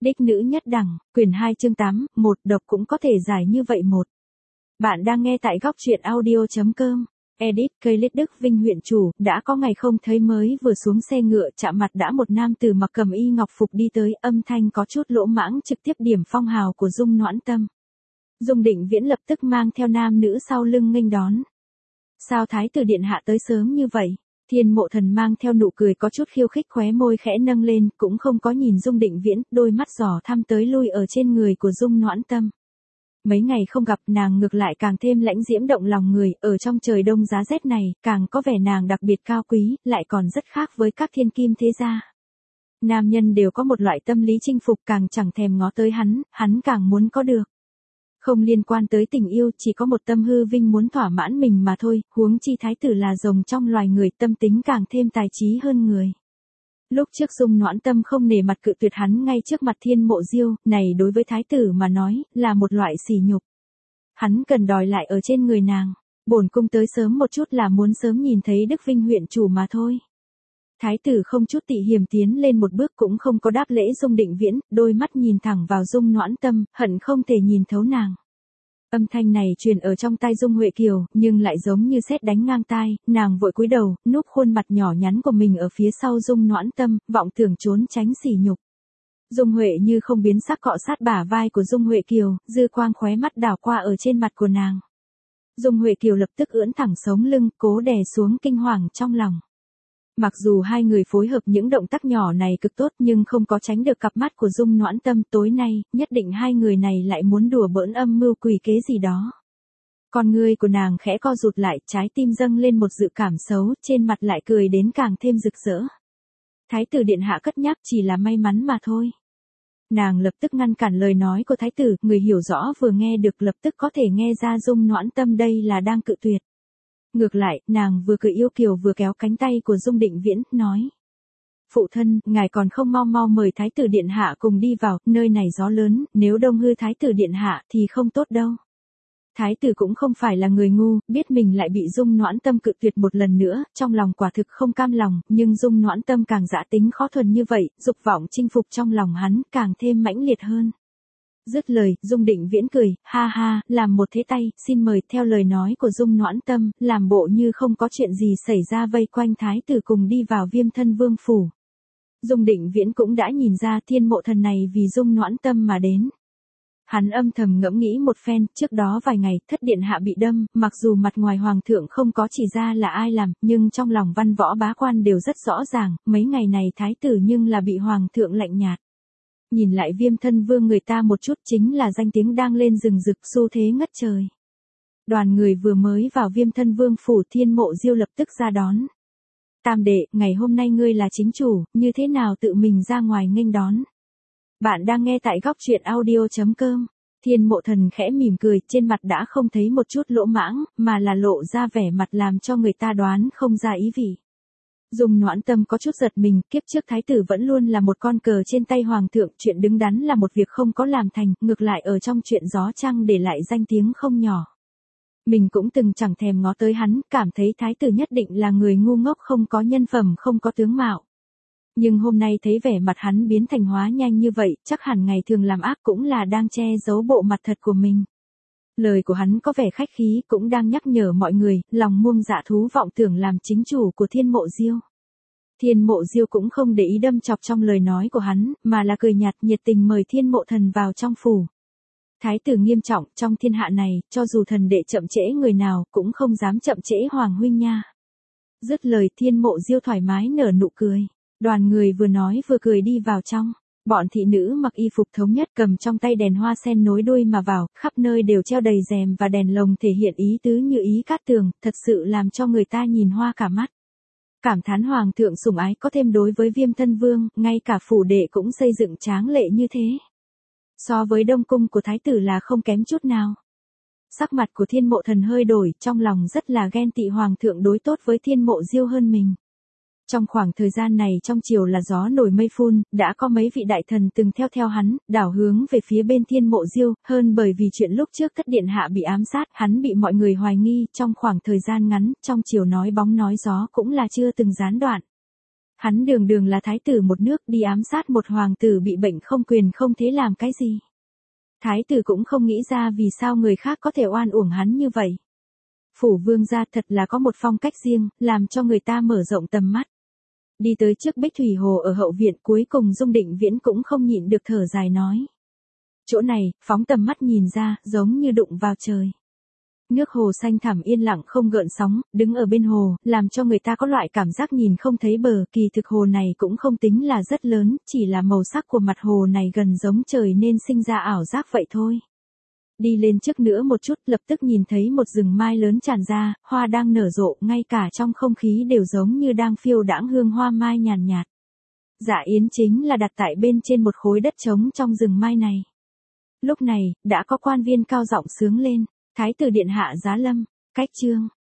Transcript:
Đích nữ nhất đẳng, quyển 2 chương 8, một độc cũng có thể giải như vậy một. Bạn đang nghe tại góc truyện audio.com. Edit, cây lít Đức Vinh huyện chủ, đã có ngày không thấy mới vừa xuống xe ngựa chạm mặt đã một nam tử mặc cẩm y ngọc phục đi tới, âm thanh có chút lỗ mãng trực tiếp điểm phong hào của Dung Noãn Tâm. Dung Định Viễn lập tức mang theo nam nữ sau lưng nghênh đón. Sao thái tử điện hạ tới sớm như vậy? Thiên Mộ Thần mang theo nụ cười có chút khiêu khích, khóe môi khẽ nâng lên, cũng không có nhìn Dung Định Viễn, đôi mắt dò thăm tới lui ở trên người của Dung Noãn Tâm. Mấy ngày không gặp, nàng ngược lại càng thêm lãnh diễm động lòng người, ở trong trời đông giá rét này, càng có vẻ nàng đặc biệt cao quý, lại còn rất khác với các thiên kim thế gia. Nam nhân đều có một loại tâm lý chinh phục, càng chẳng thèm ngó tới hắn càng muốn có được. Không liên quan tới tình yêu, chỉ có một tâm hư vinh muốn thỏa mãn mình mà thôi, huống chi thái tử là rồng trong loài người, tâm tính càng thêm tài trí hơn người. Lúc trước Dung Noãn Tâm không nể mặt cự tuyệt hắn ngay trước mặt Thiên Mộ Diêu, này đối với thái tử mà nói, là một loại sỉ nhục. Hắn cần đòi lại ở trên người nàng. Bổn cung tới sớm một chút là muốn sớm nhìn thấy Đức Vinh huyện chủ mà thôi. Thái tử không chút tị hiềm tiến lên một bước, cũng không có đáp lễ Dung Định Viễn, đôi mắt nhìn thẳng vào Dung Noãn Tâm, hận không thể nhìn thấu nàng. Âm thanh này truyền ở trong tai Dung Huệ Kiều, nhưng lại giống như sét đánh ngang tai, nàng vội cúi đầu, núp khuôn mặt nhỏ nhắn của mình ở phía sau Dung Noãn Tâm, vọng tưởng trốn tránh sỉ nhục. Dung Huệ như không biến sắc cọ sát bả vai của Dung Huệ Kiều, dư quang khóe mắt đảo qua ở trên mặt của nàng. Dung Huệ Kiều lập tức ưỡn thẳng sống lưng, cố đè xuống kinh hoàng trong lòng. Mặc dù hai người phối hợp những động tác nhỏ này cực tốt, nhưng không có tránh được cặp mắt của Dung Noãn Tâm, tối nay, nhất định hai người này lại muốn đùa bỡn âm mưu quỷ kế gì đó. Con ngươi của nàng khẽ co rụt lại, trái tim dâng lên một dự cảm xấu, trên mặt lại cười đến càng thêm rực rỡ. Thái tử điện hạ cất nhắc chỉ là may mắn mà thôi. Nàng lập tức ngăn cản lời nói của thái tử, người hiểu rõ vừa nghe được lập tức có thể nghe ra Dung Noãn Tâm đây là đang cự tuyệt. Ngược lại, nàng vừa cười yêu kiều vừa kéo cánh tay của Dung Định Viễn, nói. Phụ thân, ngài còn không mau mời thái tử điện hạ cùng đi vào, nơi này gió lớn, nếu đông hư thái tử điện hạ thì không tốt đâu. Thái tử cũng không phải là người ngu, biết mình lại bị Dung Noãn Tâm cự tuyệt một lần nữa, trong lòng quả thực không cam lòng, nhưng Dung Noãn Tâm càng dã tính khó thuần như vậy, dục vọng chinh phục trong lòng hắn càng thêm mãnh liệt hơn. Dứt lời, Dung Định Viễn cười, ha ha, làm một thế tay, xin mời, theo lời nói của Dung Noãn Tâm, làm bộ như không có chuyện gì xảy ra vây quanh thái tử cùng đi vào Viêm Thân Vương phủ. Dung Định Viễn cũng đã nhìn ra Thiên Mộ Thần này vì Dung Noãn Tâm mà đến. Hắn âm thầm ngẫm nghĩ một phen, trước đó vài ngày, thất điện hạ bị đâm, mặc dù mặt ngoài hoàng thượng không có chỉ ra là ai làm, nhưng trong lòng văn võ bá quan đều rất rõ ràng, mấy ngày này thái tử nhưng là bị hoàng thượng lạnh nhạt. Nhìn lại Viêm Thân Vương người ta một chút, chính là danh tiếng đang lên rừng rực, xu thế ngất trời. Đoàn người vừa mới vào Viêm Thân Vương phủ, Thiên Mộ Diêu lập tức ra đón. Tam đệ, ngày hôm nay ngươi là chính chủ, như thế nào tự mình ra ngoài nghênh đón? Bạn đang nghe tại góc truyện audio.com. Thiên Mộ Thần khẽ mỉm cười, trên mặt đã không thấy một chút lỗ mãng, mà là lộ ra vẻ mặt làm cho người ta đoán không ra ý vị. Dung Noãn Tâm có chút giật mình, kiếp trước thái tử vẫn luôn là một con cờ trên tay hoàng thượng, chuyện đứng đắn là một việc không có làm thành, ngược lại ở trong chuyện gió trăng để lại danh tiếng không nhỏ. Mình cũng từng chẳng thèm ngó tới hắn, cảm thấy thái tử nhất định là người ngu ngốc, không có nhân phẩm, không có tướng mạo. Nhưng hôm nay thấy vẻ mặt hắn biến thành hóa nhanh như vậy, chắc hẳn ngày thường làm ác cũng là đang che giấu bộ mặt thật của mình. Lời của hắn có vẻ khách khí, cũng đang nhắc nhở mọi người, lòng muông dạ thú vọng tưởng làm chính chủ của Thiên Mộ Diêu. Thiên Mộ Diêu cũng không để ý đâm chọc trong lời nói của hắn, mà là cười nhạt nhiệt tình mời Thiên Mộ Thần vào trong phủ. Thái tử nghiêm trọng, trong thiên hạ này, cho dù thần đệ chậm trễ người nào, cũng không dám chậm trễ hoàng huynh nha. Dứt lời, Thiên Mộ Diêu thoải mái nở nụ cười. Đoàn người vừa nói vừa cười đi vào trong. Bọn thị nữ mặc y phục thống nhất, cầm trong tay đèn hoa sen nối đuôi mà vào, khắp nơi đều treo đầy rèm và đèn lồng thể hiện ý tứ như ý cát tường, thật sự làm cho người ta nhìn hoa cả mắt. Cảm thán hoàng thượng sủng ái có thêm đối với Viêm Thân Vương, ngay cả phủ đệ cũng xây dựng tráng lệ như thế. So với đông cung của thái tử là không kém chút nào. Sắc mặt của Thiên Mộ Thần hơi đổi, trong lòng rất là ghen tị hoàng thượng đối tốt với Thiên Mộ Diêu hơn mình. Trong khoảng thời gian này trong triều là gió nổi mây phun, đã có mấy vị đại thần từng theo hắn, đảo hướng về phía bên Thiên Mộ Diêu, hơn bởi vì chuyện lúc trước thất điện hạ bị ám sát, hắn bị mọi người hoài nghi, trong khoảng thời gian ngắn, trong triều nói bóng nói gió cũng là chưa từng gián đoạn. Hắn đường đường là thái tử một nước đi ám sát một hoàng tử bị bệnh không quyền không thế làm cái gì. Thái tử cũng không nghĩ ra vì sao người khác có thể oan uổng hắn như vậy. Phủ vương gia thật là có một phong cách riêng, làm cho người ta mở rộng tầm mắt. Đi tới trước Bích Thủy Hồ ở hậu viện cuối cùng Dung Định Viễn cũng không nhịn được thở dài nói. Chỗ này, phóng tầm mắt nhìn ra, giống như đụng vào trời. Nước hồ xanh thẳm yên lặng không gợn sóng, đứng ở bên hồ, làm cho người ta có loại cảm giác nhìn không thấy bờ. Kỳ thực hồ này cũng không tính là rất lớn, chỉ là màu sắc của mặt hồ này gần giống trời nên sinh ra ảo giác vậy thôi. Đi lên trước nữa một chút, lập tức nhìn thấy một rừng mai lớn tràn ra, hoa đang nở rộ, ngay cả trong không khí đều giống như đang phiêu đãng hương hoa mai nhàn nhạt. Dạ yến chính là đặt tại bên trên một khối đất trống trong rừng mai này. Lúc này, đã có quan viên cao giọng sướng lên, Thái tử điện hạ giá lâm, cách chương.